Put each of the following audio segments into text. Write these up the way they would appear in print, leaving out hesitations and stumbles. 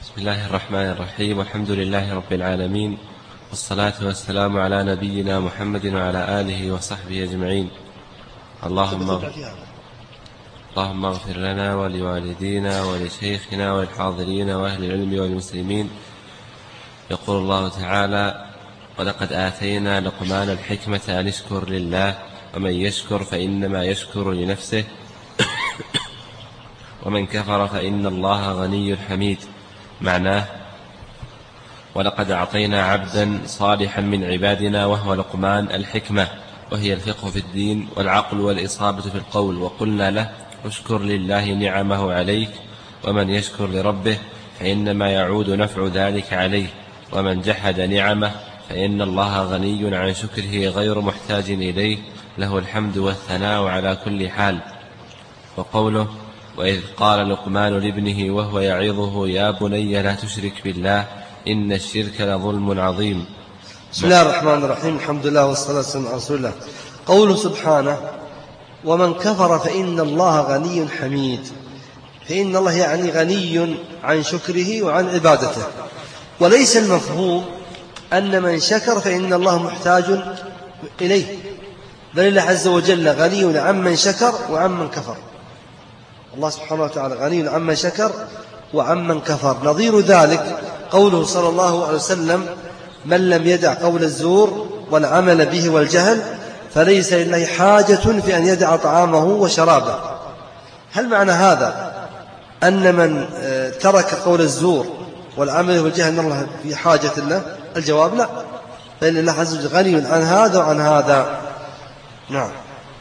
بسم الله الرحمن الرحيم. والحمد لله رب العالمين، والصلاة والسلام على نبينا محمد وعلى آله وصحبه أجمعين. اللهم اغفر لنا ولوالدينا ولشيخنا وللحاضرين وأهل العلم والمسلمين. يقول الله تعالى: ولقد آتينا لقمان الحكمة أن اشكر لله ومن يشكر فإنما يشكر لنفسه ومن كفر فإن الله غني حميد. معناه: ولقد أعطينا عبدا صالحا من عبادنا وهو لقمان الحكمة، وهي الفقه في الدين والعقل والإصابة في القول، وقلنا له: اشكر لله نعمه عليك، ومن يشكر لربه فإنما يعود نفع ذلك عليه، ومن جحد نعمه فإن الله غني عن شكره غير محتاج إليه، له الحمد والثناء على كل حال. وقوله: وإذ قال لقمان لابنه وهو يعظه: يا بني لا تشرك بالله إن الشرك لظلم عظيم. بسم الله الرحمن الرحيم. الحمد لله والصلاة والسلام على رسول الله. قوله سبحانه: ومن كفر فإن الله غني حميد، فإن الله يعني غني عن شكره وعن عبادته، وليس المفهوم أن من شكر فإن الله محتاج إليه، بل الله عز وجل غني عمن شكر وعمن كفر. الله سبحانه وتعالى غني عمن شكر وعمن كفر. نظير ذلك قوله صلى الله عليه وسلم: من لم يدع قول الزور والعمل به والجهل فليس لله حاجة في أن يدع طعامه وشرابه. هل معنى هذا أن من ترك قول الزور والعمل والجهل أن الله في حاجة له؟ الجواب: لا، فإن الله عز وجل غني عن هذا وعن هذا. نعم.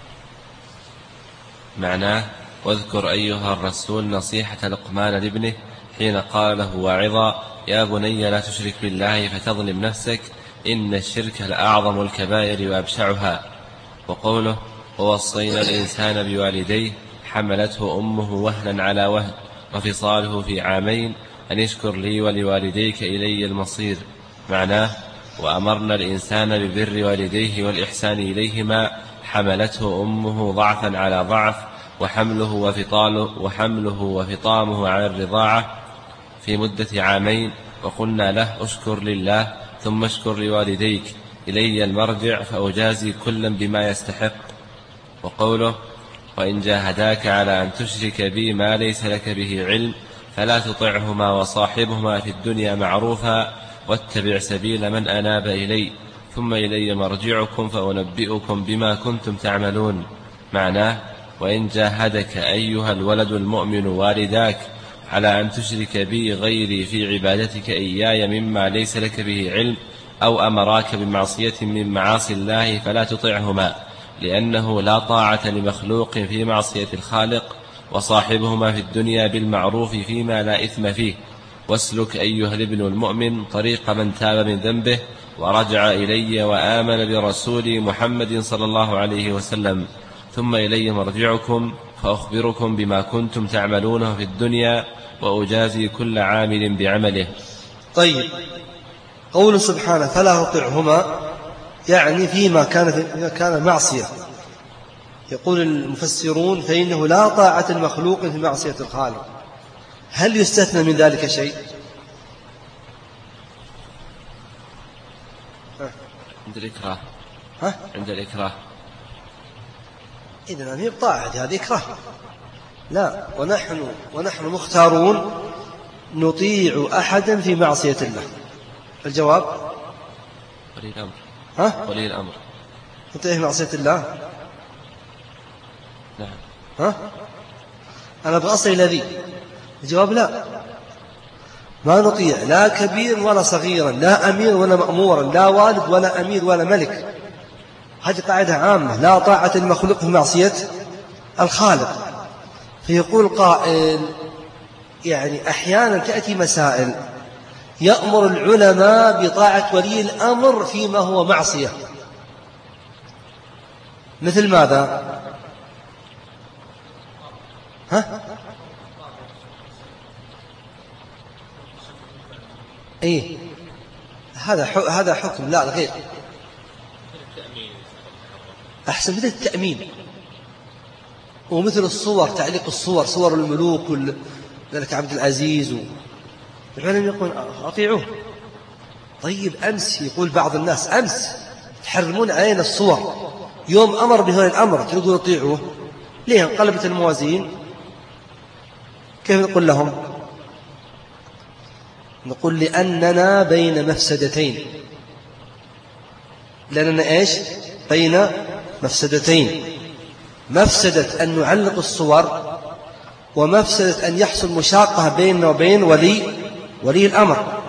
معناه: واذكر أيها الرسول نصيحة لقمان لابنه حين قال له واعظا: يا بني لا تشرك بالله فتظلم نفسك إن الشرك لأعظم الكبائر وأبشعها. وقوله: ووصينا الإنسان بوالديه حملته أمه وهنا على وهن وفصاله في عامين أن اشكر لي ولوالديك إلي المصير. معناه: وأمرنا الإنسان ببر والديه والإحسان إليهما، حملته أمه ضعفا على ضعف، وحمله وفطامه على الرضاعة في مدة عامين، وقلنا له: اشكر لله ثم اشكر لوالديك إلي المرجع فأجازي كلا بما يستحق. وقوله: وإن جاهداك على أن تشرك بي ما ليس لك به علم فلا تطعهما وصاحبهما في الدنيا معروفا واتبع سبيل من أناب إلي ثم إلي مرجعكم فأنبئكم بما كنتم تعملون. معناه: وإن جاهدك أيها الولد المؤمن والداك على أن تشرك بي غيري في عبادتك إياي مما ليس لك به علم، أو أمراك بمعصية من معاصي الله فلا تطعهما، لأنه لا طاعة لمخلوق في معصية الخالق، وصاحبهما في الدنيا بالمعروف فيما لا إثم فيه. واسلك أيها الابن المؤمن طريق من تاب من ذنبه ورجع إلي وآمن برسولي محمد صلى الله عليه وسلم، ثم إلي مرجعكم فأخبركم بما كنتم تعملونه في الدنيا وأجازي كل عامل بعمله. طيب، قول سبحانه: فلا تطعهما، يعني فيما كان معصية. يقول المفسرون: فإنه لا طاعة المخلوق في معصية الخالق. هل يستثنى من ذلك شيء؟ عند الإكراه. عند الإكراه. إذن هذه بطاعة، هذه إكراه. لا، ونحن مختارون نطيع أحدا في معصية الله. الجواب: ولي الأمر. ولي الأمر نطيع في معصية الله. نعم. أنا بأصل الذي. الجواب: لا، ما نطيع لا كبير ولا صغيرا، لا أمير ولا مأمورا، لا والد ولا أمير ولا ملك. هذه قاعدة عامة: لا طاعة المخلوق في معصية الخالق. فيقول قائل: يعني أحيانا تأتي مسائل يأمر العلماء بطاعة ولي الأمر فيما هو معصية. مثل ماذا؟ إيه، هذا حكم، لا غير. أحسن، مثل التأمين، ومثل الصور، تعليق الصور، صور الملوك ذلك عبد العزيز العلم يقول أطيعوه. طيب أمس يقول بعض الناس أمس تحرمون علينا الصور، يوم أمر بهذا الأمر تقول أطيعوه. ليه انقلبت الموازين؟ كيف نقول لهم؟ نقول لأننا بين مفسدتين. لأننا إيش؟ بين مفسدتين، مفسدة أن نعلق الصور، ومفسدة أن يحصل مشاقة بيننا وبين ولي الأمر.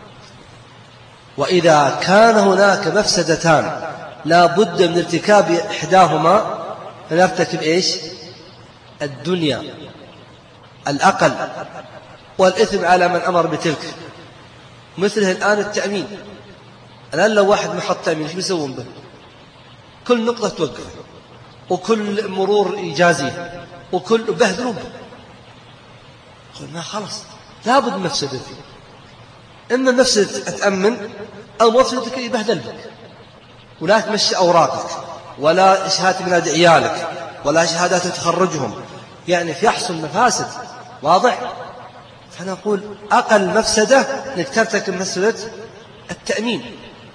وإذا كان هناك مفسدتان لا بد من ارتكاب إحداهما فنرتكب إيش؟ الدنيا الأقل، والإثم على من أمر بتلك. مثله الآن التأمين. الآن لو واحد محط تأمين إيش بيسوون به؟ كل نقطة توقف، وكل مرور يجازيه، وكل بهدلون به. قلنا خلاص لابد من مفسدة فيه. إما مفسدة أتأمن، أو مفسدتك يبهدل بك، ولا تمشي أوراقك، ولا شهادة ميلاد عيالك، ولا شهادات تخرجهم، يعني يحصل مفاسد واضح. فنقول أقل مفسدة أنك ترتكب مفسدة التأمين،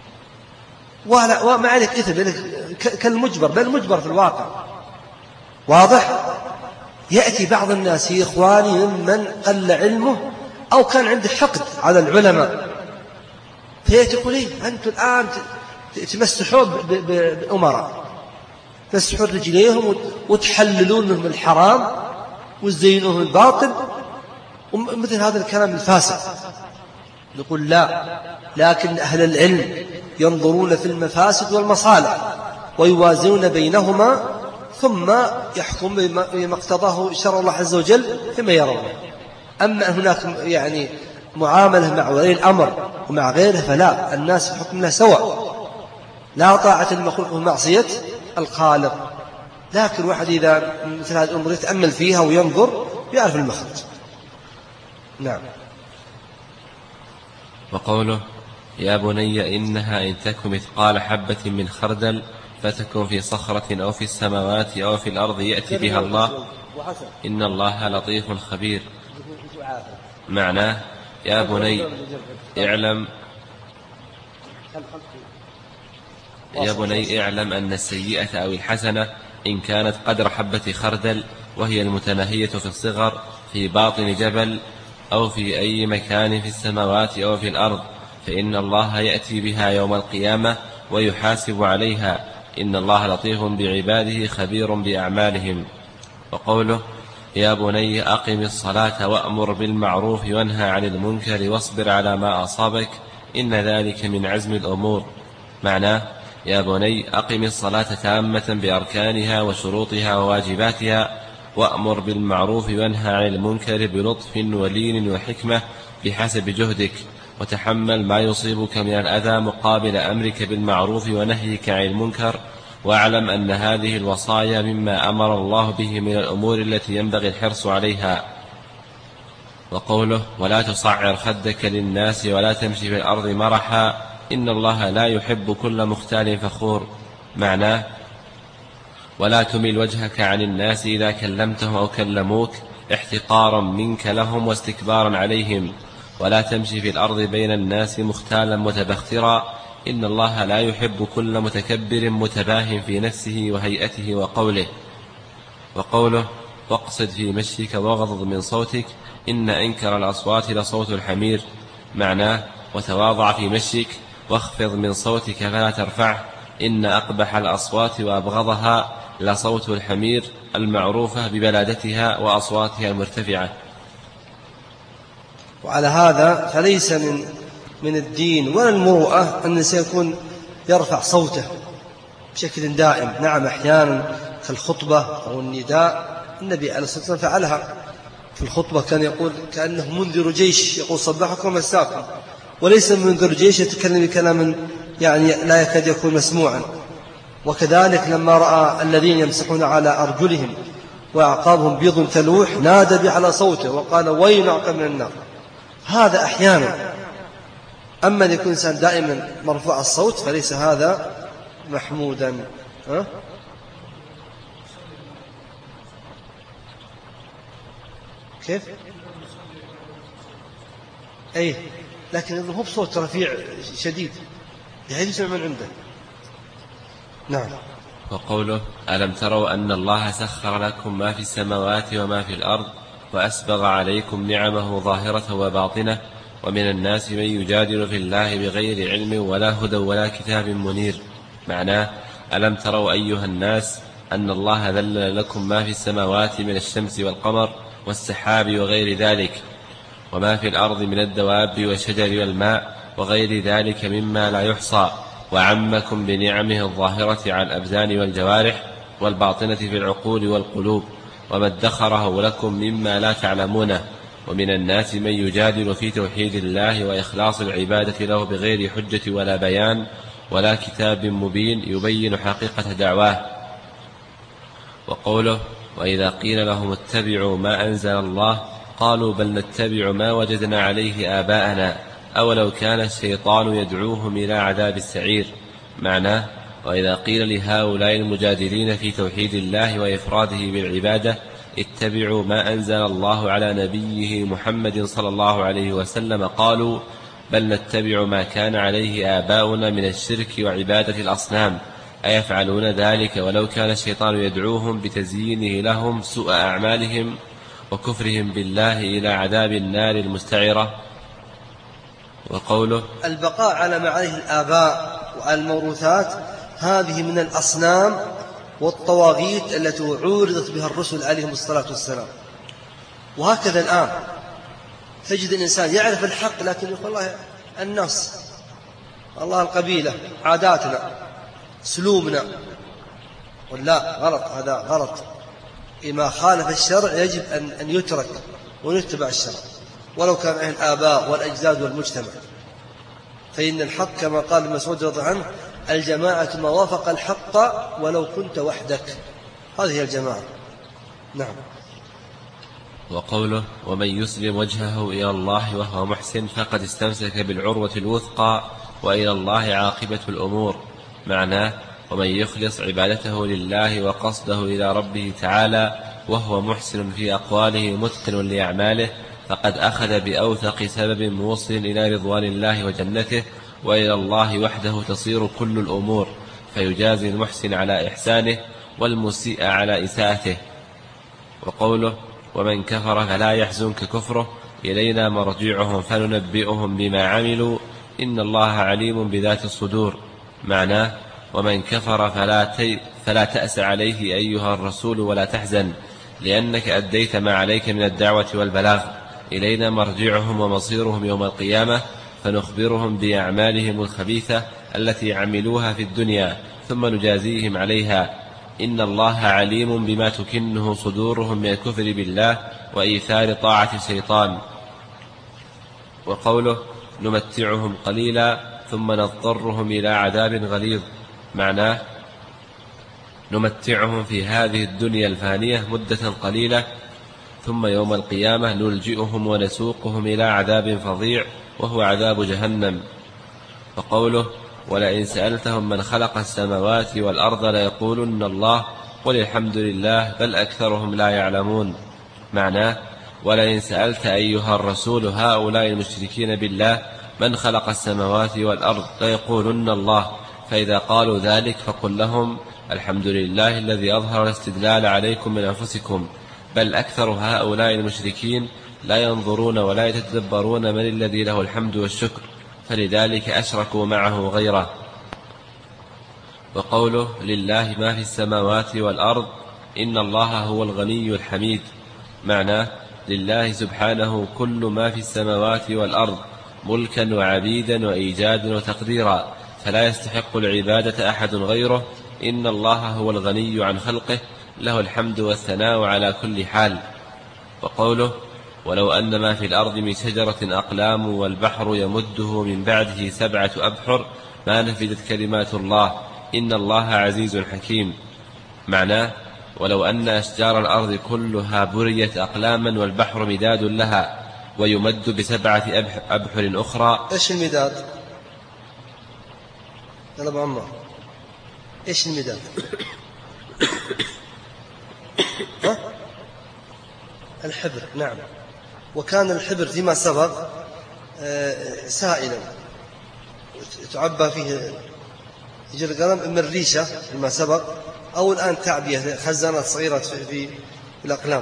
وما عليك إثم كالمجبر، بل مجبر في الواقع واضح. يأتي بعض الناس يا إخواني ممن قل علمه أو كان عنده حقد على العلماء، فيقول إيه أنتم الآن تمسحون بأمراء، تمسحون رجليهم وتحللون منهم الحرام وتزينوهم الباطل ومثل هذا الكلام الفاسد. نقول لا، لكن أهل العلم ينظرون في المفاسد والمصالح ويوازنون بينهما، ثم يحكم بما اقتضاه شرع الله عز وجل فيما يرون. أما هناك يعني معاملة مع ولي الأمر ومع غيره فلا، الناس في حكم الله سواء، لا طاعة المخلوق ومعصية الخالق. لكن واحد إذا مثل هذه الأمور يتأمل فيها وينظر يعرف المخرج. نعم. وقوله يا بني إنها إن تك مثقال حبة من خردل فتكن في صخرة أو في السماوات أو في الأرض يأتي بها الله إن الله لطيف خبير. معناه يا بني اعلم أن السيئة أو الحسنة إن كانت قدر حبة خردل، وهي المتناهية في الصغر في باطن جبل أو في أي مكان في السماوات أو في الأرض، فإن الله يأتي بها يوم القيامة ويحاسب عليها إن الله لطيف بعباده خبير بأعمالهم. وقوله يا بني أقم الصلاة وأمر بالمعروف وانهى عن المنكر واصبر على ما أصابك إن ذلك من عزم الأمور. معناه يا بني أقم الصلاة تامة بأركانها وشروطها وواجباتها، وأمر بالمعروف وانهى عن المنكر بلطف ولين وحكمة بحسب جهدك، وتحمل ما يصيبك من الأذى مقابل أمرك بالمعروف ونهيك عن المنكر، واعلم أن هذه الوصايا مما أمر الله به من الأمور التي ينبغي الحرص عليها. وقوله ولا تصعر خدك للناس ولا تمشي في الأرض مرحا إن الله لا يحب كل مختال فخور. معناه ولا تمل وجهك عن الناس إذا كلمتهم أو كلموك احتقارا منك لهم واستكبارا عليهم، ولا تمشي في الأرض بين الناس مختالا متبخترا إن الله لا يحب كل متكبر متباه في نفسه وهيئته وقوله. وقوله واقصد في مشيك واغضض من صوتك إن أنكر الأصوات لصوت الحمير. معناه وتواضع في مشيك واخفض من صوتك فلا ترفعه إن أقبح الأصوات وأبغضها لصوت الحمير المعروفة ببلادتها وأصواتها المرتفعة. وعلى هذا فليس من الدين ولا المروءة أن الإنسان يكون يرفع صوته بشكل دائم. نعم أحيانا في الخطبة أو النداء النبي عليه الصلاة والسلام فعلها في الخطبة، كان يقول كأنه منذر جيش يقول صباحكم مساكم، وليس منذر جيش يتكلم بكلام يعني لا يكاد يكون مسموعا. وكذلك لما رأى الذين يمسحون على أرجلهم وأعقابهم بيض تلوح نادى بعلى صوته وقال ويل أعقب من النار. هذا أحيانا. أما أن يكون إنسان دائما مرفوع الصوت فليس هذا محمودا. كيف؟ أي لكن هو بصوت رفيع شديد بحيث يسمع من عنده. نعم. وقوله ألم تروا أن الله سخر لكم ما في السماوات وما في الأرض وأسبغ عليكم نعمه ظاهرة وباطنة ومن الناس من يجادل في الله بغير علم ولا هدى ولا كتاب منير. معناه ألم تروا أيها الناس أن الله ذلل لكم ما في السماوات من الشمس والقمر والسحاب وغير ذلك وما في الأرض من الدواب والشجر والماء وغير ذلك مما لا يحصى وعمكم بنعمه الظاهرة على الأبدان والجوارح والباطنة في العقول والقلوب وما ادخره لكم مما لا تعلمونه ومن الناس من يجادل في توحيد الله وإخلاص العبادة له بغير حجة ولا بيان ولا كتاب مبين يبين حقيقة دعواه. وقوله وإذا قيل لهم اتبعوا ما أنزل الله قالوا بل نتبع ما وجدنا عليه آباءنا أولو كان الشيطان يدعوهم إلى عذاب السعير. معناه وإذا قيل لهؤلاء المجادلين في توحيد الله وإفراده بالعبادة اتبعوا ما أنزل الله على نبيه محمد صلى الله عليه وسلم قالوا بل نتبع ما كان عليه آباؤنا من الشرك وعبادة الأصنام أيفعلون ذلك ولو كان الشيطان يدعوهم بتزيينه لهم سوء أعمالهم وكفرهم بالله إلى عذاب النار المستعرة. وقوله البقاء على ما عليه الآباء والموروثات هذه من الأصنام والطواغيت التي عورضت بها الرسل عليهم الصلاة والسلام. وهكذا الآن تجد الإنسان يعرف الحق لكن يقول الله النص الله القبيلة عاداتنا سلومنا ولا غلط، هذا غلط. إما خالف الشرع يجب أن يترك ونتبع الشرع ولو كان أهل الآباء والأجداد والمجتمع. فإن الحق كما قال ابن مسعود رضي الله عنه الجماعة ما وافق الحق ولو كنت وحدك، هذه هي الجماعة. نعم. وقوله ومن يسلم وجهه إلى الله وهو محسن فقد استمسك بالعروة الوثقى وإلى الله عاقبة الأمور. معناه ومن يخلص عبادته لله وقصده إلى ربه تعالى وهو محسن في أقواله متقن لأعماله فقد أخذ بأوثق سبب موصل إلى رضوان الله وجنته وإلى الله وحده تصير كل الأمور فيجازي المحسن على إحسانه والمسيء على إساءته. وقوله ومن كفر فلا يحزنك كفره إلينا مرجعهم فننبئهم بما عملوا إن الله عليم بذات الصدور. معناه ومن كفر فلا تأس عليه أيها الرسول ولا تحزن لأنك أديت ما عليك من الدعوة والبلاغ إلينا مرجعهم ومصيرهم يوم القيامة فنخبرهم بأعمالهم الخبيثة التي عملوها في الدنيا ثم نجازيهم عليها إن الله عليم بما تكنه صدورهم من الكفر بالله وإيثار طاعة الشيطان. وقوله نمتعهم قليلا ثم نضطرهم إلى عذاب غليظ. معناه نمتعهم في هذه الدنيا الفانية مدة قليلة ثم يوم القيامة نلجئهم ونسوقهم إلى عذاب فظيع وهو عذاب جهنم. وقوله ولئن سألتهم من خلق السماوات والأرض ليقولن الله قل الحمد لله بل أكثرهم لا يعلمون. معناه ولئن سألت أيها الرسول هؤلاء المشركين بالله من خلق السماوات والأرض ليقولن الله فإذا قالوا ذلك فقل لهم الحمد لله الذي أظهر الاستدلال عليكم من أنفسكم بل أكثر هؤلاء المشركين لا ينظرون ولا يتدبرون من الذي له الحمد والشكر فلذلك أشركوا معه غيره. وقوله لله ما في السماوات والأرض إن الله هو الغني الحميد. معناه لله سبحانه كل ما في السماوات والأرض ملكا وعبيدا وإيجادا وتقديرا فلا يستحق العبادة أحد غيره إن الله هو الغني عن خلقه له الحمد والثناء على كل حال. وقوله ولو أن ما في الأرض من شجرة أقلام والبحر يمده من بعده 7 أبحر ما نفدت كلمات الله إن الله عزيز حكيم. معناه ولو أن أشجار الأرض كلها بريت أقلاما والبحر مداد لها ويمد ب7 أبحر أخرى. إيش المداد؟ يلا أبو عمار إيش المداد؟ الحبر. نعم. وكان الحبر فيما سبق سائلا تعبى فيه يجري القلم من الريشة كما سبق، أو الآن تعبية خزانات صغيرة في الأقلام.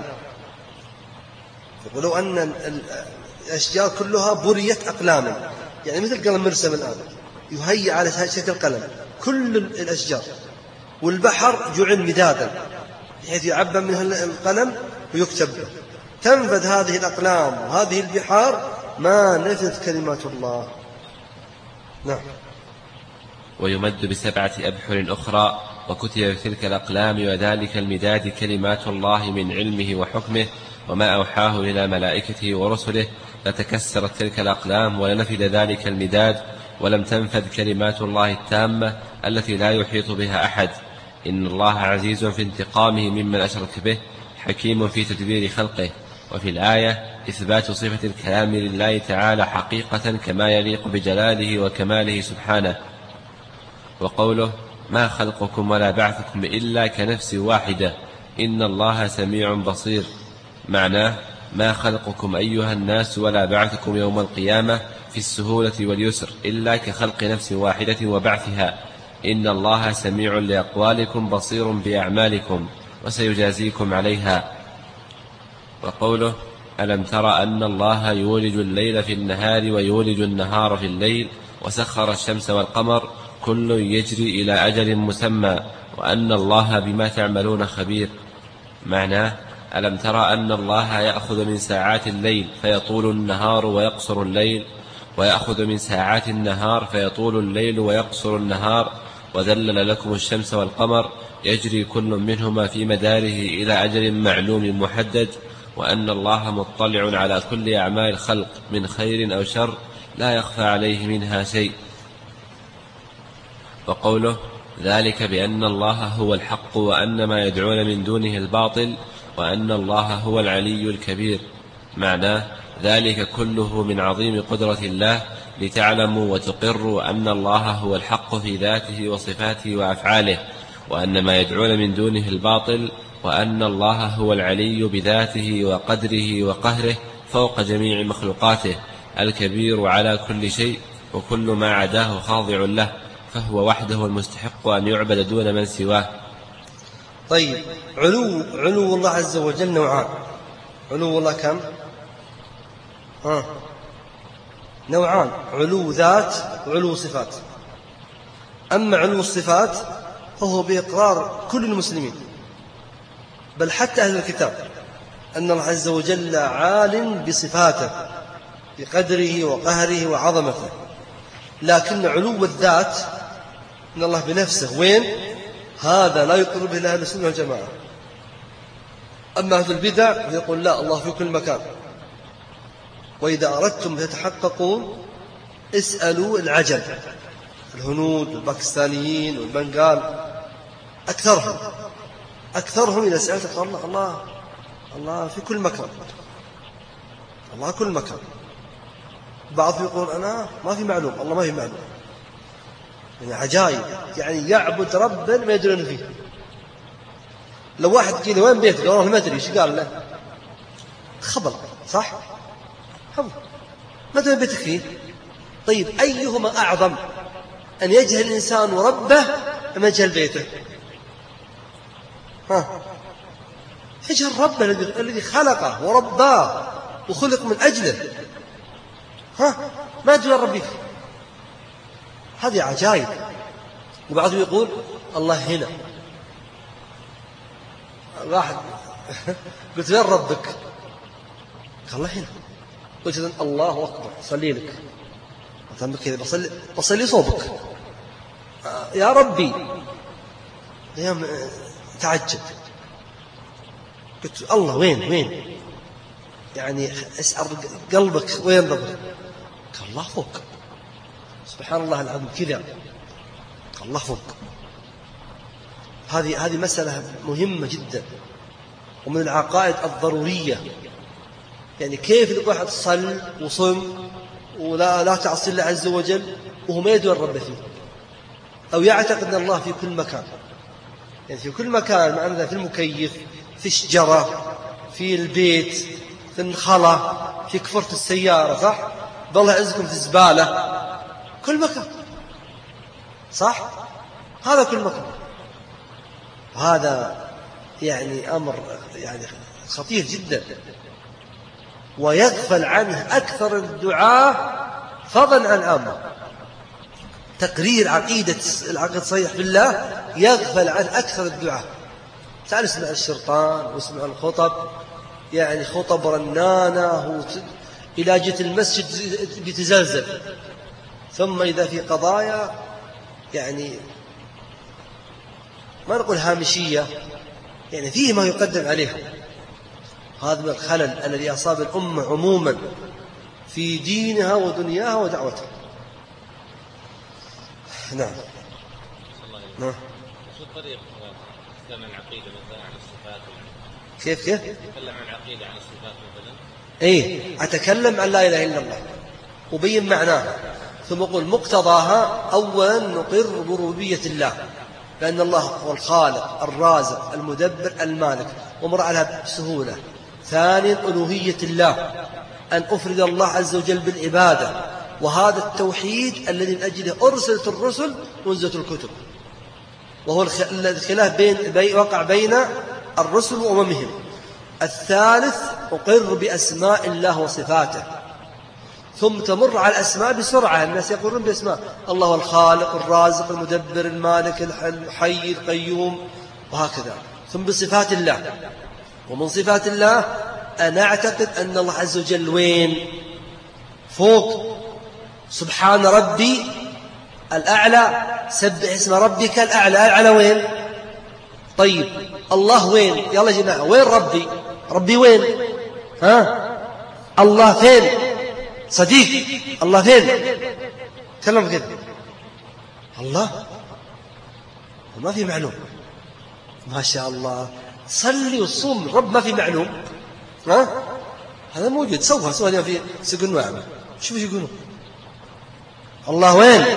ولو أن الأشجار كلها بريت أقلاما، يعني مثل قلم مرسم الآن يهيئ على شكل قلم كل الأشجار، والبحر جعل مدادا بحيث يعبى منه القلم ويكتب له، تنفذ هذه الأقلام وهذه البحار ما نفذت كلمات الله. نعم. ويمد ب7 أبحر أخرى وكتب في تلك الأقلام وذلك المداد كلمات الله من علمه وحكمه وما أوحاه إلى ملائكته ورسله، لتكسرت تلك الأقلام ولنفد ذلك المداد، ولم تنفذ كلمات الله التامة التي لا يحيط بها أحد. إن الله عزيز في انتقامه ممن أشرك به، حكيم في تدبير خلقه. وفي الآية إثبات صفة الكلام لله تعالى حقيقة كما يليق بجلاله وكماله سبحانه. وقوله ما خلقكم ولا بعثكم إلا كنفس واحدة إن الله سميع بصير، معناه ما خلقكم أيها الناس ولا بعثكم يوم القيامة في السهولة واليسر إلا كخلق نفس واحدة وبعثها، إن الله سميع لأقوالكم بصير بأعمالكم وسيجازيكم عليها. وقوله ألم تر أن الله يولج الليل في النهار ويولج النهار في الليل وسخر الشمس والقمر كل يجري إلى أجل مسمى وأن الله بما تعملون خبير، معناه ألم ترى أن الله يأخذ من ساعات الليل فيطول النهار ويقصر الليل، ويأخذ من ساعات النهار فيطول الليل ويقصر النهار، وذلل لكم الشمس والقمر يجري كل منهما في مداره إلى أجل معلوم محدد، وأن الله مطلع على كل أعمال الخلق من خير أو شر لا يخفى عليه منها شيء. وقوله ذلك بأن الله هو الحق وأن ما يدعون من دونه الباطل وأن الله هو العلي الكبير، معناه ذلك كله من عظيم قدرة الله لتعلموا وتقروا أن الله هو الحق في ذاته وصفاته وأفعاله، وأن ما يدعون من دونه الباطل، وأن الله هو العلي بذاته وقدره وقهره فوق جميع مخلوقاته الكبير على كل شيء، وكل ما عداه خاضع له، فهو وحده المستحق أن يعبد دون من سواه. طيب، علو الله عز وجل نوعان. علو الله كم؟ نوعان، علو ذات وعلو صفات. أما علو الصفات فهو بإقرار كل المسلمين بل حتى أهل الكتاب أن الله عز وجل عال بصفاته بقدره وقهره وعظمته، لكن علو الذات من الله بنفسه وين؟ هذا لا يقر به أهل السنة والجماعة. أما أهل البدع يقول لا، الله في كل مكان. وإذا أردتم تتحققون اسألوا العجم، الهنود والباكستانيين والبنغال، أكثرهم إذا سألت الله في كل مكان، الله كل مكان. بعض يقول أنا ما في معلوم، الله ما في معلوم، يعني عجائب، يعني يعبد ربا ما يدرون فيه. لو واحد قيل وين بيتك؟ والله ما أدري، ايش قال له؟ خبر، صح؟ خبر، ما أدري بيتك فيه. طيب، أيهما أعظم، أن يجهل الإنسان ربه أم يجهل بيته؟ يجهل ربه الذي خلقه ورباه وخلق من أجله، ما أدري ربي فيه. هذه عجائب. وبعضهم يقول الله هنا. واحد قلت وين ربك؟ قال الله هنا. قلت الله أكبر، صلي لك كذا، بصلي صوبك يا ربي. تعجب، قلت الله وين يعني اسأل قلبك وين ربك؟ قال الله فوق. سبحان الله العظيم، كذا الله فوق. هذه مسألة مهمة جدا ومن العقائد الضرورية. يعني كيف الواحد صل وصم ولا تعصي الله عز وجل وهو ما يدري الرب فيه، أو يعتقد أن الله في كل مكان؟ يعني في كل مكان، معناه في المكيف، في الشجرة، في البيت، في الخلا، في كفرة السيارة، صح؟ بالله يعزكم في الزبالة، كل مكان، صح؟ هذا كل مكان. هذا يعني أمر يعني خطير جدا، ويغفل عنه أكثر الدعاة فضلا عن عامة. تقرير عقيدة الصحيح بالله يغفل عن أكثر الدعاة. تعال اسمع الشرطان واسمع الخطب، يعني خطب رنانة إلى جهة المسجد بتزلزل، ثم إذا في قضايا يعني ما نقول هامشية، يعني فيه ما يقدم عليها. هذا من الخلل الذي أصاب الأمة عموما في دينها ودنياها ودعوتها. نعم. نعم. شو طريقة تكلم عن العقيدة مثلا عن الصفات؟ كيف تكلم عن العقيدة عن الصفات مثلا؟ أتكلم عن لا إله إلا الله وبين معناها، ثم أقول مقتضاها. أولا نقر بربوبية الله، لأن الله هو الخالق الرازق المدبر المالك، ومر عليها بسهولة. ثانيا ألوهية الله، أن أفرد الله عز وجل بالعبادة، وهذا التوحيد الذي من أجله أرسلت الرسل وانزلت الكتب، وهو الخلاف وقع بين الرسل وأممهم. الثالث أقر بأسماء الله وصفاته، ثم تمر على الأسماء بسرعة. الناس يقولون بأسماء الله هو الخالق الرازق المدبر المالك الحي القيوم وهكذا. ثم بصفات الله، ومن صفات الله أنا أعتقد أن الله عز وجل وين؟ فوق. سبحان ربي الأعلى، سبح اسم ربك الأعلى. الأعلى وين؟ طيب الله وين؟ يلا يا جماعة، وين ربي؟ ربي وين؟ الله فين؟ صديق الله فين؟ كلام كده. الله ما في معلوم. ما شاء الله، صلي وصوم رب ما في معلوم. هذا موجود. سوها اليوم في سوق النعمة. شوف يقولون الله وين؟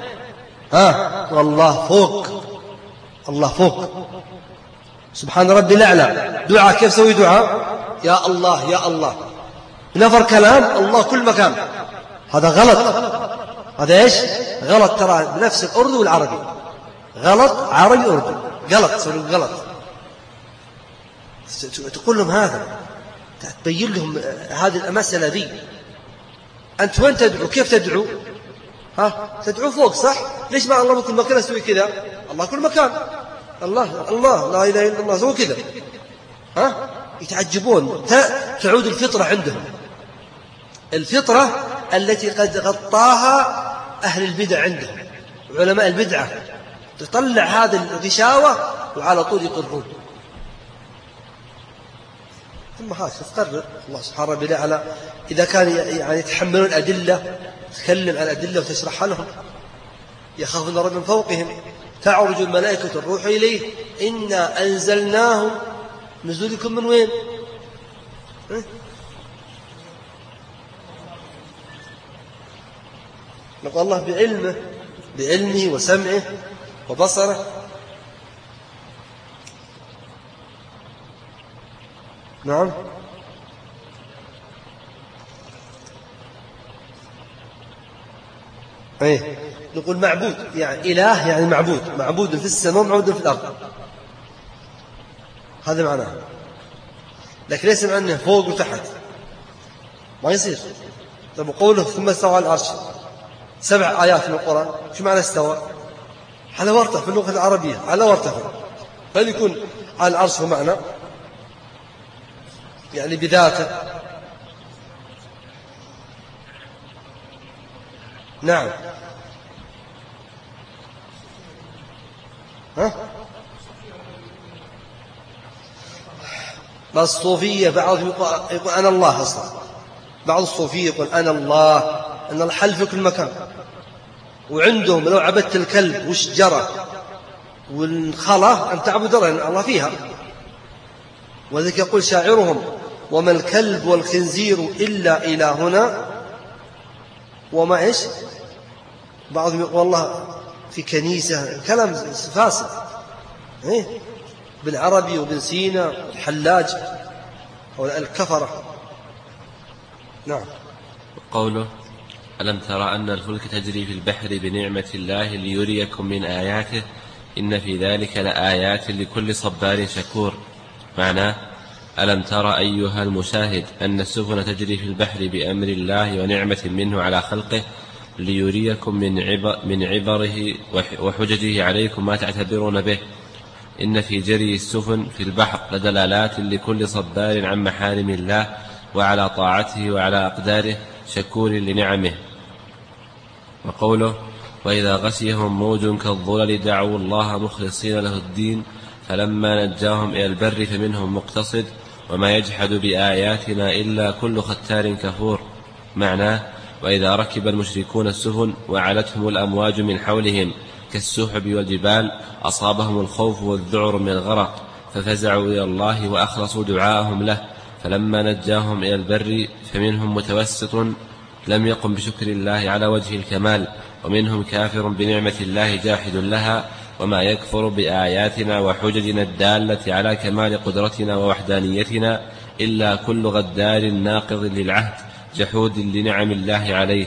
والله فوق. الله فوق. سبحان ربي الأعلى. دعاء كيف سوي دعاء؟ يا الله يا الله. نفر كلام الله كل مكان. هذا غلط. هذا إيش؟ غلط. ترى بنفس الأردو والعربي غلط. عربي أردو غلط. سوي غلط. تقول لهم هذا، تبين لهم هذه المسألة ذي. أنت وين تدعو؟ كيف تدعو؟ تدعو فوق صح؟ ليش ما الله كل مكان أسوي كذا؟ الله كل مكان. الله لا إله إلا الله سوي كذا. يتعجبون. تعود الفطرة عندهم، الفطرة التي قد غطاها أهل البدع عندهم، علماء البدعة، تطلع هذه الغشاوة وعلى طول يقرون. ثم تقرر الله سبحانه ربي الأعلى. إذا كان يعني يتحملون الأدلة، تكلم عن الأدلة وتشرحها لهم. يخافون رب من فوقهم، تعرج الملائكة الروح إليه، إنا أنزلناه. نزولكم من وين؟ نقول الله بعلمه وسمعه وبصره. نعم. نقول معبود، يعني إله يعني معبود في السماء ومعبود في الأرض، هذا معناه. لكن ليس معناه فوق وتحت، ما يصير. طب قوله ثم استوى على العرش، 7 آيات من القرآن، شو معنى استوى؟ على ورطة في اللغة العربية، على ورطة. هل يكون على العرش هو معنى يعني بذاته؟ نعم. ما الصوفية بعضهم يقول أنا الله أصلا. بعض الصوفية يقول أنا الله، أن الحل في كل مكان. وعندهم لو عبدت الكلب والشجرة والخلا أن تعبد الله فيها. وذلك يقول شاعرهم وما الكلب والخنزير إلا إلهنا. وما إيش؟ بعضهم يقول والله في كنيسة، كلام فاسد بالعربي وبن سينا والحلاج أو الكفرة. نعم. قوله ألم ترى أن الفلك تجري في البحر بنعمة الله ليريكم من آياته إن في ذلك لآيات لكل صبار شكور. معناه: ألم ترى أيها المشاهد أن السفن تجري في البحر بأمر الله ونعمة منه على خلقه ليريكم من عبره وحججه عليكم ما تعتبرون به. إن في جري السفن في البحر لدلالات لكل صبار عن محارم الله وعلى طاعته وعلى أقداره شكور لنعمه. وقوله: وإذا غشيهم موج كالظلل دعوا الله مخلصين له الدين فلما نجاهم إلى البر فمنهم مقتصد وما يجحد بآياتنا إلا كل ختار كفور. معناه: وإذا ركب المشركون السفن وعلتهم الأمواج من حولهم كالسحب والجبال أصابهم الخوف والذعر من الغرق ففزعوا إلى الله وأخلصوا دعاءهم له فلما نجاهم إلى البر فمنهم متوسط لم يقم بشكر الله على وجه الكمال ومنهم كافر بنعمة الله جاحد لها وما يكفر بآياتنا وحججنا الدالة على كمال قدرتنا ووحدانيتنا إلا كل غدار ناقض للعهد جحود لنعم الله عليه.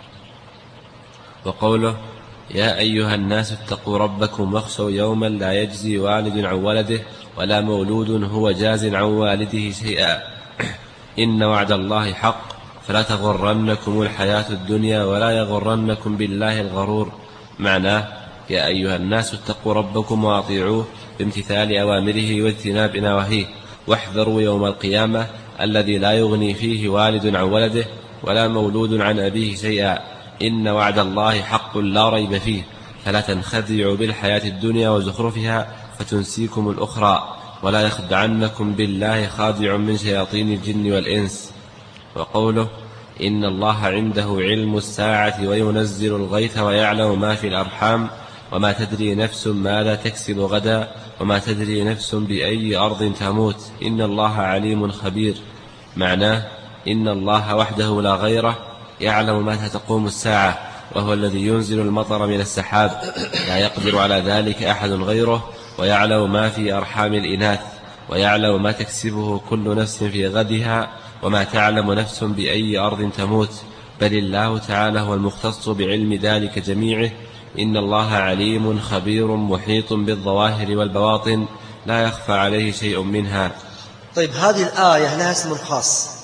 وقوله: يا أيها الناس اتقوا ربكم واخشوا يوما لا يجزي والد عن ولده ولا مولود هو جاز عن والده شيئا إن وعد الله حق فلا تغرنكم الحياة الدنيا ولا يغرنكم بالله الغرور. معناه: يا أيها الناس اتقوا ربكم وأطيعوه بامتثال أوامره واجتناب نواهيه واحذروا يوم القيامة الذي لا يغني فيه والد عن ولده ولا مولود عن أبيه شيئا إن وعد الله حق لا ريب فيه فلا تنخدعوا بالحياة الدنيا وزخرفها فتنسيكم الأخرى ولا يخدعنكم بالله خادع من شياطين الجن والإنس. وقوله: إن الله عنده علم الساعة وينزل الغيث ويعلم ما في الأرحام وما تدري نفس ماذا تكسب غدا وما تدري نفس بأي أرض تموت إن الله عليم خبير. معناه: إن الله وحده لا غيره يعلم متى تقوم الساعة وهو الذي ينزل المطر من السحاب لا يقدر على ذلك أحد غيره ويعلم ما في أرحام الإناث ويعلم ما تكسبه كل نفس في غدها وما تعلم نفس بأي أرض تموت بل الله تعالى هو المختص بعلم ذلك جميعه إن الله عليم خبير محيط بالظواهر والبواطن لا يخفى عليه شيء منها. طيب، هذه الآية لها اسم خاص.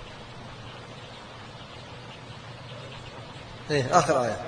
آخر آية.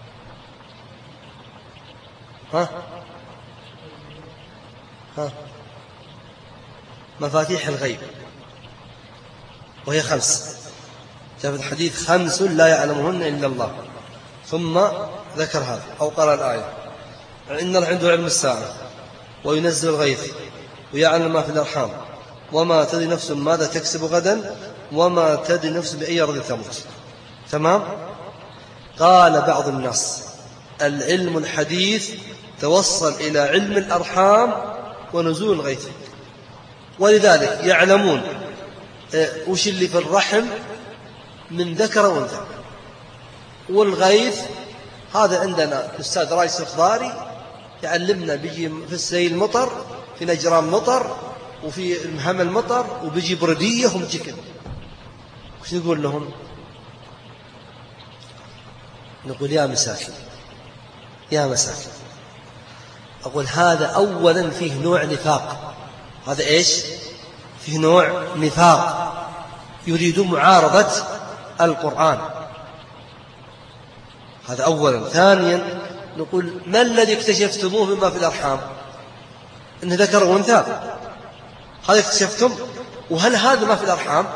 مفاتيح الغيب، وهي 5. جاء في الحديث 5 لا يعلمهن إلا الله، ثم ذكر هذا أو قرأ الآية: إن الله عنده علم الساعة وينزل الغيث ويعلم ما في الأرحام وما تدري نفس ماذا تكسب غدا وما تدري نفس بأي أرض تموت. تمام؟ قال بعض الناس: العلم الحديث توصل إلى علم الأرحام ونزول الغيث، ولذلك يعلمون وش اللي في الرحم من ذكر وانثى. والغيث هذا عندنا الأستاذ رايس الخضاري يعلمنا، بيجي في السيل مطر، في نجران مطر، وفي المهمل مطر، وبيجي بردية وبيجي كذا. وش نقول لهم؟ نقول: يا مساكين يا مساكين. أقول: هذا أولا فيه نوع نفاق. هذا إيش؟ فيه نوع نفاق، يريدون معارضة القرآن. هذا أولا. ثانيا نقول: ما الذي اكتشفتموه مما في الأرحام؟ إن ذكر وأنثى، هذا اكتشفتم؟ وهل هذا ما في الأرحام؟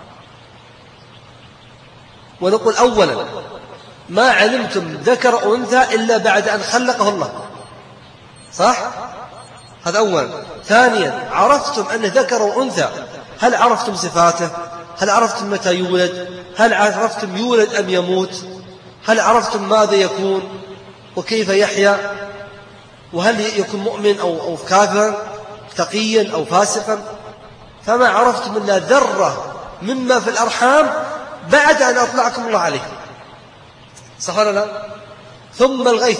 ونقول: أولا ما علمتم ذكر وأنثى إلا بعد أن خلقه الله، صح؟ هذا أولا. ثانيا عرفتم أنه ذكر وأنثى، هل عرفتم صفاته؟ هل عرفتم متى يولد؟ هل عرفتم يولد أم يموت؟ هل عرفتم ماذا يكون وكيف يحيا؟ وهل يكون مؤمن أو كافرا، تقيا أو فاسقا؟ فما عرفتم إلا ذرة مما في الأرحام بعد أن أطلعكم الله عليه، صح ولا لا؟ ثم الغيث،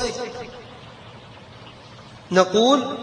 نقول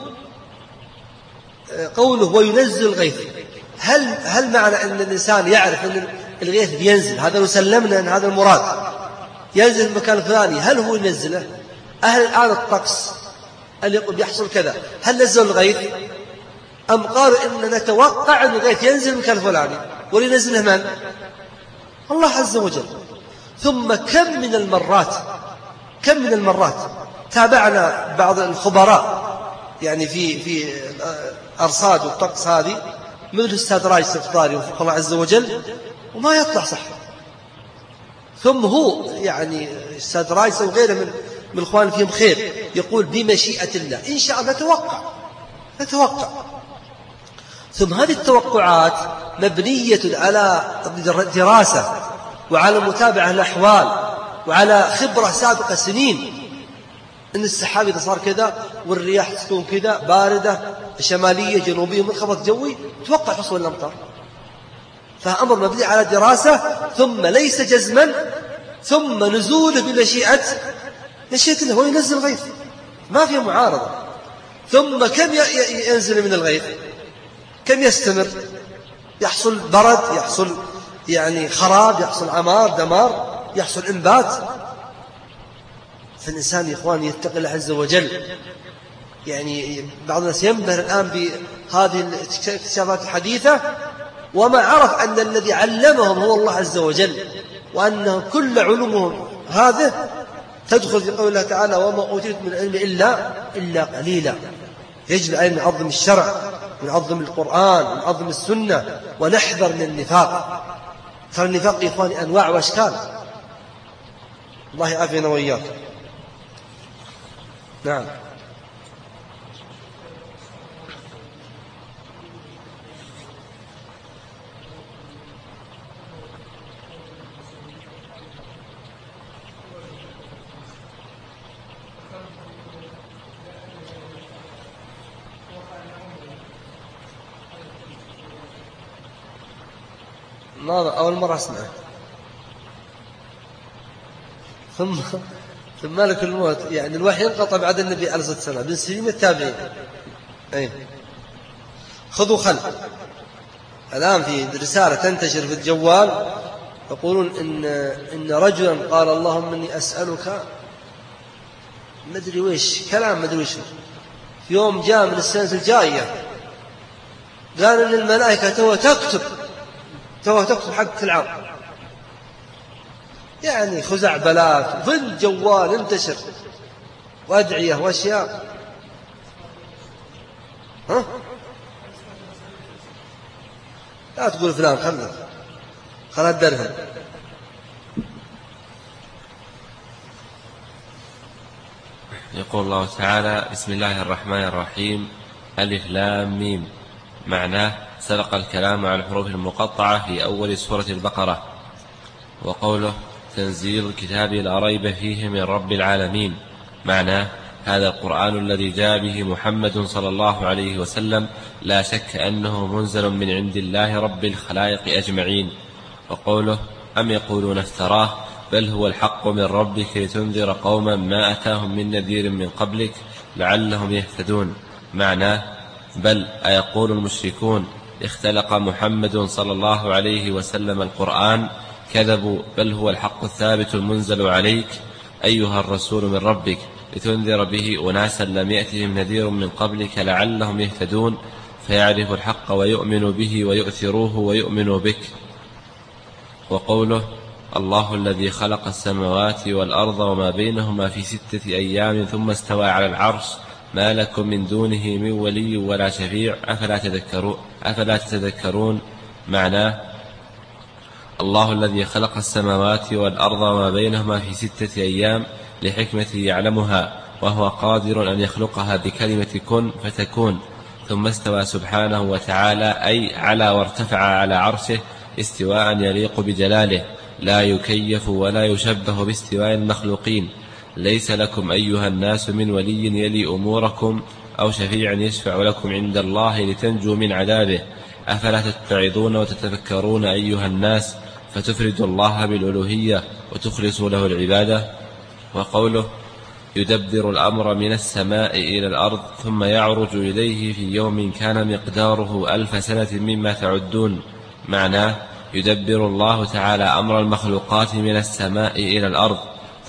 قوله وينزل الغيث، هل معنى أن الإنسان يعرف أن الغيث ينزل؟ هذا لو سلمنا أن هذا المراد، ينزل في المكان الفلاني، هل هو ينزله؟ أهل الآن الطقس اللي بيحصل كذا، هل نزل الغيث أم قالوا إن نتوقع أن الغيث ينزل في المكان الفلاني؟ ولينزله من؟ الله عز وجل. ثم كم من المرات تابعنا بعض الخبراء يعني في أرصاد والطقس هذه، مثل الأستاذ رايس الصفطاري وفق الله عز وجل، وما يطلع صح. ثم هو يعني الأستاذ رايس وغيره من الإخوان فيهم خير يقول بمشيئة الله إن شاء الله نتوقع. ثم هذه التوقعات مبنية على دراسة وعلى متابعة الأحوال وعلى خبرة سابقة سنين، إن السحاب إذا صار كذا والرياح تكون كذا باردة شمالية جنوبية منخفض جوي توقع حصول الأمطار. فأمر مبني على دراسة ثم ليس جزما، ثم نزوله بمشيئة الله، هو ينزل الغيث ما فيه معارضة. ثم كم ينزل من الغيث؟ كم يستمر؟ يحصل برد، يحصل يعني خراب، يحصل عمار دمار، يحصل إنبات. فالإنسان يا إخوان يتقي الله عز وجل. يعني بعض الناس ينبهر الآن بهذه الاكتشافات الحديثة وما عرف أن الذي علمهم هو الله عز وجل، وأن كل علومهم هذه تدخل في قول الله تعالى وما أوتيت من العلم إلا قليلا. يجب أن نعظم الشرع ونعظم القرآن ونعظم السنة ونحذر من النفاق. ترى النفاق يا إخواني أنواع وأشكال، الله يعافينا وإياك. نعم. أول مرة أسمعه. ثم ملك الموت يعني الوحي ينقطع بعد النبي عليه الصلاة والسلام من سنين التابعين. خذوا خلف. الآن في رسالة تنتشر في الجوال يقولون إن رجلا قال اللهم إني أسألك مدري ويش كلام مدري ويش. في يوم جاء من السنة الجاية قال إن الملائكة توه تكتب حق العام. يعني خزعبلات في الجوال انتشر وأدعية وأشياء. لا تقول فلان خلها الدرهم. يقول الله تعالى بسم الله الرحمن الرحيم ألف لام ميم. معناه سبق الكلام عن الحروف المقطعة في أول سورة البقرة. وقوله تنزيل الكتاب لا ريب فيه من رب العالمين. معناه هذا القرآن الذي جاء به محمد صلى الله عليه وسلم لا شك أنه منزل من عند الله رب الخلائق أجمعين. وقوله أم يقولون افتراه بل هو الحق من ربك لتنذر قوما ما أتاهم من نذير من قبلك لعلهم يهتدون. معناه بل أيقول المشركون اختلق محمد صلى الله عليه وسلم القرآن كذبوا، بل هو الحق الثابت المنزل عليك أيها الرسول من ربك لتنذر به أناسا لم يأتهم نذير من قبلك لعلهم يهتدون فيعرف الحق ويؤمن به ويؤثروه ويؤمن بك. وقوله الله الذي خلق السماوات والأرض وما بينهما في 6 أيام ثم استوى على العرش ما لكم من دونه من ولي ولا شفيع أفلا تتذكرون. معناه الله الذي خلق السماوات والأرض وما بينهما في 6 أيام لحكمة يعلمها، وهو قادر أن يخلقها بكلمة كن فتكون. ثم استوى سبحانه وتعالى أي على وارتفع على عرشه استواء يليق بجلاله لا يكيف ولا يشبه باستواء المخلوقين. ليس لكم أيها الناس من ولي يلي أموركم أو شفيع يشفع لكم عند الله لتنجوا من عذابه. أفلا تتعظون وتتفكرون أيها الناس فتفردوا الله بالألوهية وتخلصوا له العبادة. وقوله يدبر الأمر من السماء إلى الأرض ثم يعرج إليه في يوم كان مقداره 1000 سنة مما تعدون. معناه يدبر الله تعالى أمر المخلوقات من السماء إلى الأرض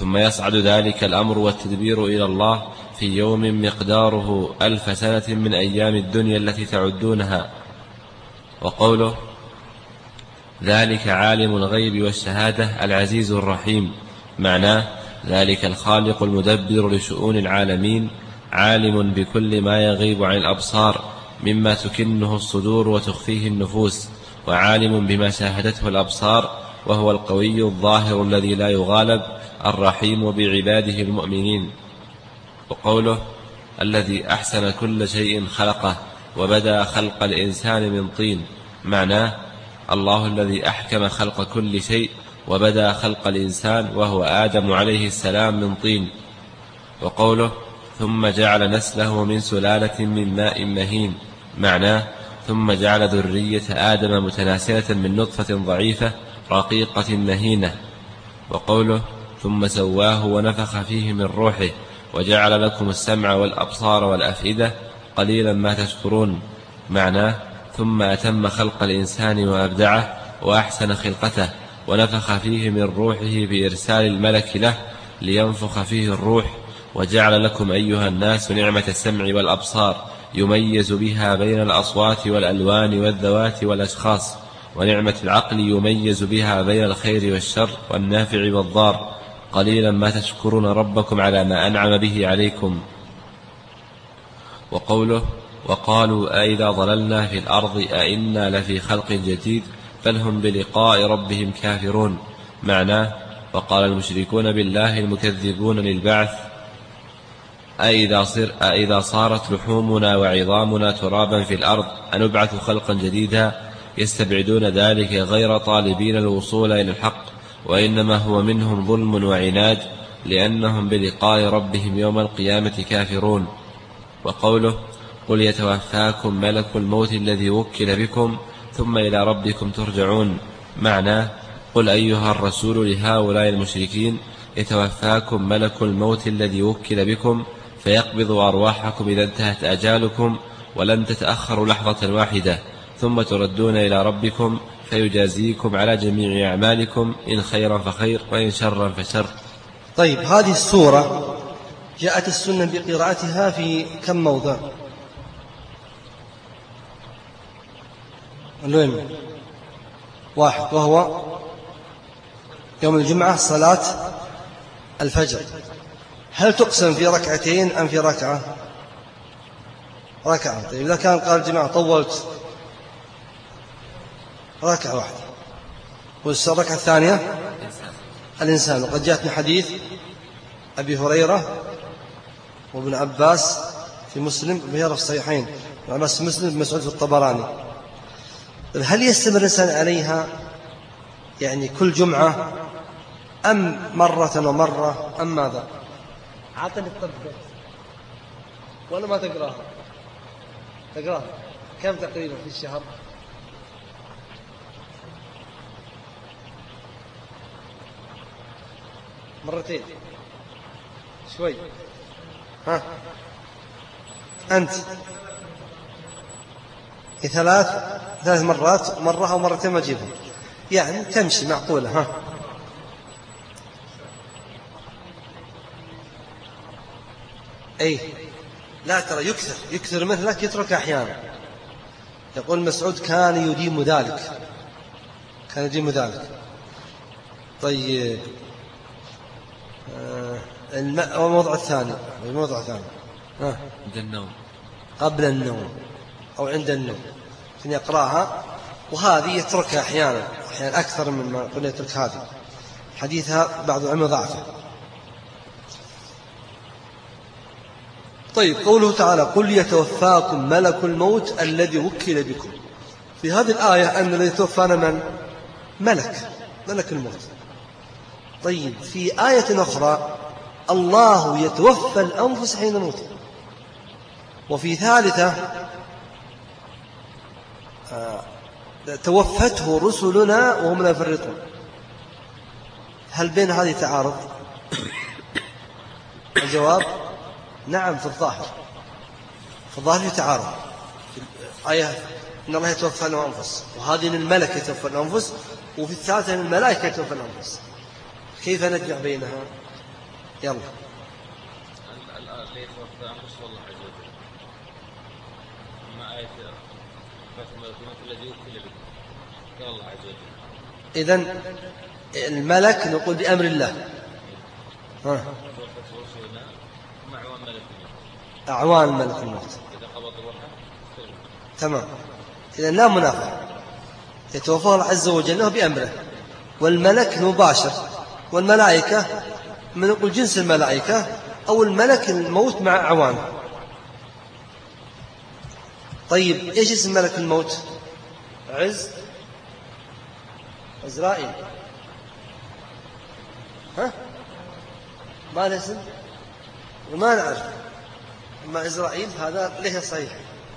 ثم يصعد ذلك الأمر والتدبير إلى الله في يوم مقداره 1000 سنة من أيام الدنيا التي تعدونها. وقوله ذلك عالم الغيب والشهادة العزيز الرحيم، معناه ذلك الخالق المدبر لشؤون العالمين، عالم بكل ما يغيب عن الأبصار مما تكنه الصدور وتخفيه النفوس، وعالم بما شاهدته الأبصار، وهو القوي الظاهر الذي لا يغالب، الرحيم بعباده المؤمنين. وقوله الذي أحسن كل شيء خلقه وبدأ خلق الإنسان من طين، معناه الله الذي أحكم خلق كل شيء وبدأ خلق الإنسان وهو آدم عليه السلام من طين. وقوله ثم جعل نسله من سلالة من ماء مهين، معناه ثم جعل ذرية آدم متناسلة من نطفة ضعيفة رقيقة مهينة. وقوله ثم سواه ونفخ فيه من روحه وجعل لكم السمع والأبصار والأفئدة قليلا ما تشكرون، معناه ثم أتم خلق الإنسان وأبدعه وأحسن خلقته ونفخ فيه من روحه بإرسال الملك له لينفخ فيه الروح، وجعل لكم أيها الناس نعمة السمع والأبصار يميز بها بين الأصوات والألوان والذوات والأشخاص، ونعمة العقل يميز بها بين الخير والشر والنافع والضار، قليلا ما تشكرون ربكم على ما أنعم به عليكم. وقوله وقالوا أئذا ضللنا في الأرض أئنا لفي خلق جديد بل هم بلقاء ربهم كافرون، معناه وقال المشركون بالله المكذبون للبعث أئذا صارت لحومنا وعظامنا ترابا في الأرض أنبعث خلقا جديدا، يستبعدون ذلك غير طالبين الوصول إلى الحق، وإنما هو منهم ظلم وعناد لأنهم بلقاء ربهم يوم القيامة كافرون. وقوله قل يتوفاكم ملك الموت الذي وكل بكم ثم إلى ربكم ترجعون، معناه قل أيها الرسول لهؤلاء المشركين يتوفاكم ملك الموت الذي وكل بكم فيقبض أرواحكم إذا انتهت أجالكم ولن تتأخروا لحظة واحدة، ثم تردون إلى ربكم فيجازيكم على جميع أعمالكم إن خيرا فخير وإن شرا فشر. طيب، هذه السورة جاءت السنة بقراءتها في كم موضع؟ الوين؟ واحد، وهو يوم الجمعة صلاة الفجر. هل تقسم في ركعتين أم في ركعة؟ ركعة. طيب، إذا كان قال الجماعة طولت ركعة واحدة. والركعة الثانية الإنسان. وقد جاءتنا حديث أبي هريرة وابن عباس في مسلم، ابن هريرة في الصحيحين، ابن عباس في مسلم، ابن مسعود في الطبراني. هل يستمر الإنسان عليها يعني كل جمعة أم مرة ومرة أم ماذا؟ عطني الطبق ولا ما تقراها؟ تقراها كم تقريبا في الشهر؟ مرتين شوي. ها أنت ثلاث مرات، مرة أو مرتين ما تجيبهم، يعني تمشي معقولة. ها أي لا ترى يكثر منه، لكن يترك أحيانا. يقول مسعود كان يديم ذلك. طيب، الموضوع الثاني عند النوم، قبل النوم أو عند النوم يقرأها، وهذه يتركها أحيانا أكثر مما قلنا يترك هذه. حديثها بعض العلماء ضعفه. طيب، قوله تعالى قل يتوفاكم ملك الموت الذي وكل بكم، في هذه الآية أن الذي يتوفانا من؟ ملك الموت. طيب، في آية أخرى الله يتوفى الأنفس حين الموت، وفي ثالثة توفته رسلنا وهم لا يفرطون. هل بين هذه تعارض؟ الجواب نعم، في الظاهر في تعارض. آية إن الله يتوفى الأنفس، وهذه الملك يتوفى الأنفس، وفي الثالثة الملائكة يتوفى الأنفس. كيف نجمع بينها؟ يلا. إذن الملك نقول بأمر الله. أعوان ملك الموت. تمام. إذن لا منافع، يتوفى الله عز وجل بأمره، والملك مباشر، والملائكة من نقول جنس الملائكة أو الملك الموت مع أعوان. طيب إيش اسم ملك الموت؟ عزرائيل. ما له اسم وما نعرف. أما عزرائيل هذا ليس صحيح،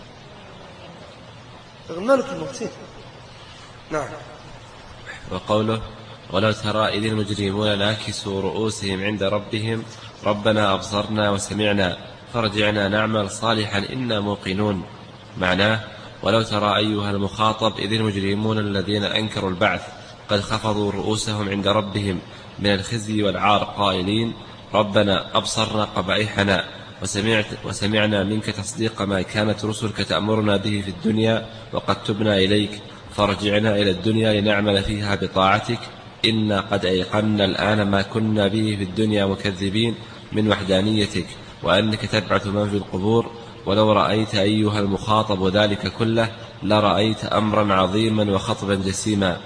ملك الموت. نعم. وقوله ولو ترى إذ المجرمون ناكسوا رؤوسهم عند ربهم ربنا أبصرنا وسمعنا فارجعنا نعمل صالحا إنا موقنون. معناه ولو ترى أيها المخاطب إذ المجرمون الذين أنكروا البعث قد خفضوا رؤوسهم عند ربهم من الخزي والعار قائلين ربنا أبصرنا قبائحنا وسمعنا منك تصديق ما كانت رسلك تأمرنا به في الدنيا وقد تبنا إليك فارجعنا إلى الدنيا لنعمل فيها بطاعتك إنا قد أيقنا الآن ما كنا به في الدنيا مكذبين من وحدانيتك وأنك تبعث من في القبور ولو رأيت أيها المخاطب ذلك كله لرأيت أمرا عظيما وخطبا جسيما.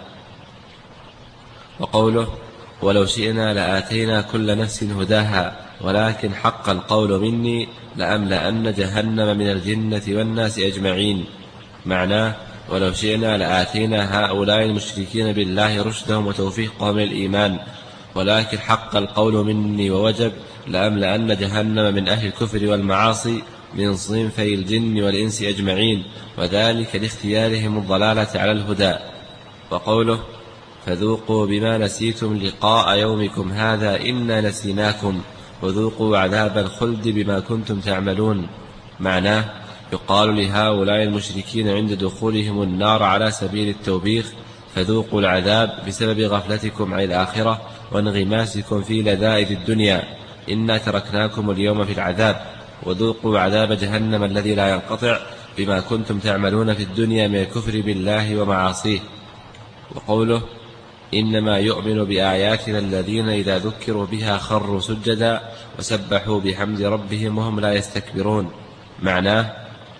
وقوله ولو شئنا لآتينا كل نفس هداها ولكن حق القول مني لأملأن جهنم من الجنة والناس أجمعين. معناه ولو شئنا لآتينا هؤلاء المشركين بالله رشدهم وتوفيقهم للإيمان ولكن حق القول مني ووجب لأملأن جهنم من أهل الكفر والمعاصي من صنفي الجن والإنس أجمعين وذلك لاختيارهم الضلالة على الهدى. وقوله فذوقوا بما نسيتم لقاء يومكم هذا إنا نسيناكم وذوقوا عذاب الخلد بما كنتم تعملون. معناه يقال لهؤلاء المشركين عند دخولهم النار على سبيل التوبيخ فذوقوا العذاب بسبب غفلتكم عن الآخرة وانغماسكم في لذائذ الدنيا إنا تركناكم اليوم في العذاب وذوقوا عذاب جهنم الذي لا ينقطع بما كنتم تعملون في الدنيا من الكفر بالله ومعاصيه. وقوله إنما يؤمن بآياتنا الذين إذا ذكروا بها خروا سجدا وسبحوا بحمد ربهم وهم لا يستكبرون. معناه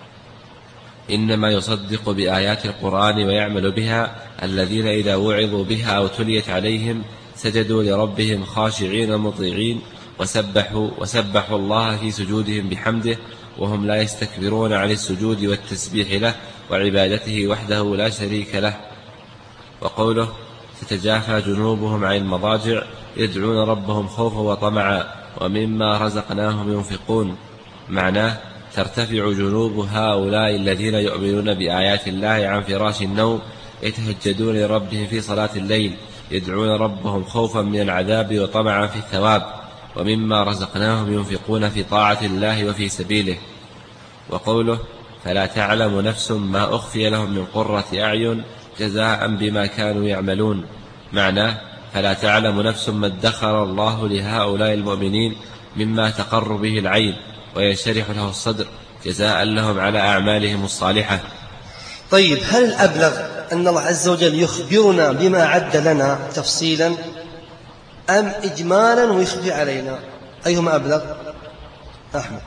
إنما يصدق بآيات القرآن ويعمل بها الذين إذا وعظوا بها أو تليت عليهم سجدوا لربهم خاشعين مطيعين وسبحوا الله في سجودهم بحمده وهم لا يستكبرون عن السجود والتسبيح له وعبادته وحده لا شريك له. وقوله تتجافى جنوبهم عن المضاجع يدعون ربهم خوفا وطمعا ومما رزقناهم ينفقون. معناه ترتفع جنوب هؤلاء الذين يؤمنون بآيات الله عن فراش النوم يتهجدون لربهم في صلاة الليل يدعون ربهم خوفا من العذاب وطمعا في الثواب ومما رزقناهم ينفقون في طاعة الله وفي سبيله. وقوله فلا تعلم نفس ما أخفي لهم من قرة أعين جزاء بما كانوا يعملون. معناه فلا تعلم نفس ما ادخر الله لهؤلاء المؤمنين مما تقر به العين وينشرح له الصدر جزاء لهم على أعمالهم الصالحة. طيب هل الأبلغ أن الله عز وجل يخبرنا بما عد لنا تفصيلا أم إجمالا ويخفي علينا؟ أيهما أبلغ؟ أحمد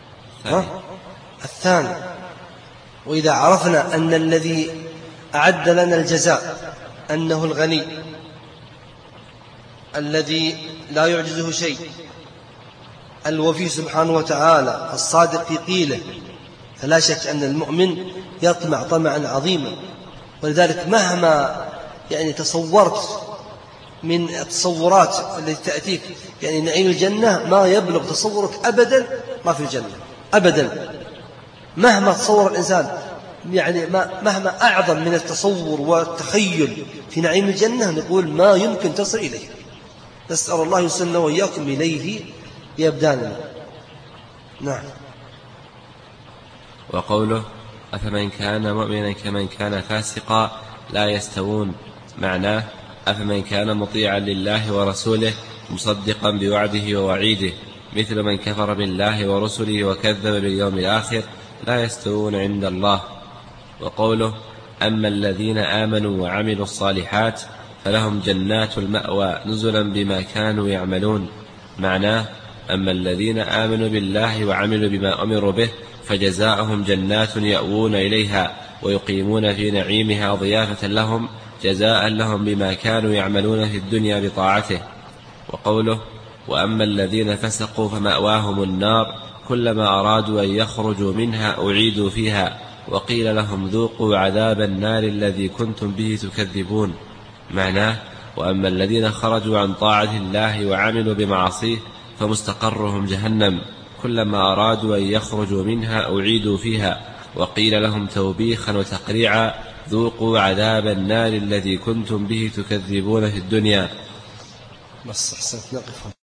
الثاني. وإذا عرفنا أن الذي أعد لنا الجزاء أنه الغني الذي لا يعجزه شيء الوفي سبحانه وتعالى الصادق في قيله فلا شك أن المؤمن يطمع طمعا عظيما. ولذلك مهما تصورت من التصورات التي تأتيك نعيم الجنة ما يبلغ تصورك أبدا ما في الجنة أبدا. مهما تصور الإنسان مهما أعظم من التصور والتخيل في نعيم الجنة نقول ما يمكن تصل إليه. نسأل الله يسلنا وإياكم إليه بأبداننا. نعم. وقوله أفمن كان مؤمنا كمن كان فاسقا لا يستوون. معناه أفمن كان مطيعا لله ورسوله مصدقا بوعده ووعيده، مثل من كفر بالله ورسله وكذب باليوم الآخر لا يستوون عند الله. وقوله أما الذين آمنوا وعملوا الصالحات فلهم جنات المأوى نزلا بما كانوا يعملون. معناه أما الذين آمنوا بالله وعملوا بما أمروا به فجزاؤهم جنات يأوون إليها ويقيمون في نعيمها ضيافة لهم جزاء لهم بما كانوا يعملون في الدنيا بطاعته. وقوله وأما الذين فسقوا فمأواهم النار كلما أرادوا أن يخرجوا منها أعيدوا فيها وقيل لهم ذوقوا عذاب النار الذي كنتم به تكذبون. معناه وأما الذين خرجوا عن طاعة الله وعملوا بمعاصيه فمستقرهم جهنم كلما أرادوا أن يخرجوا منها أعيدوا فيها وقيل لهم توبيخا وتقريعا ذوقوا عذاب النار الذي كنتم به تكذبون في الدنيا. بس أحسنت نقف.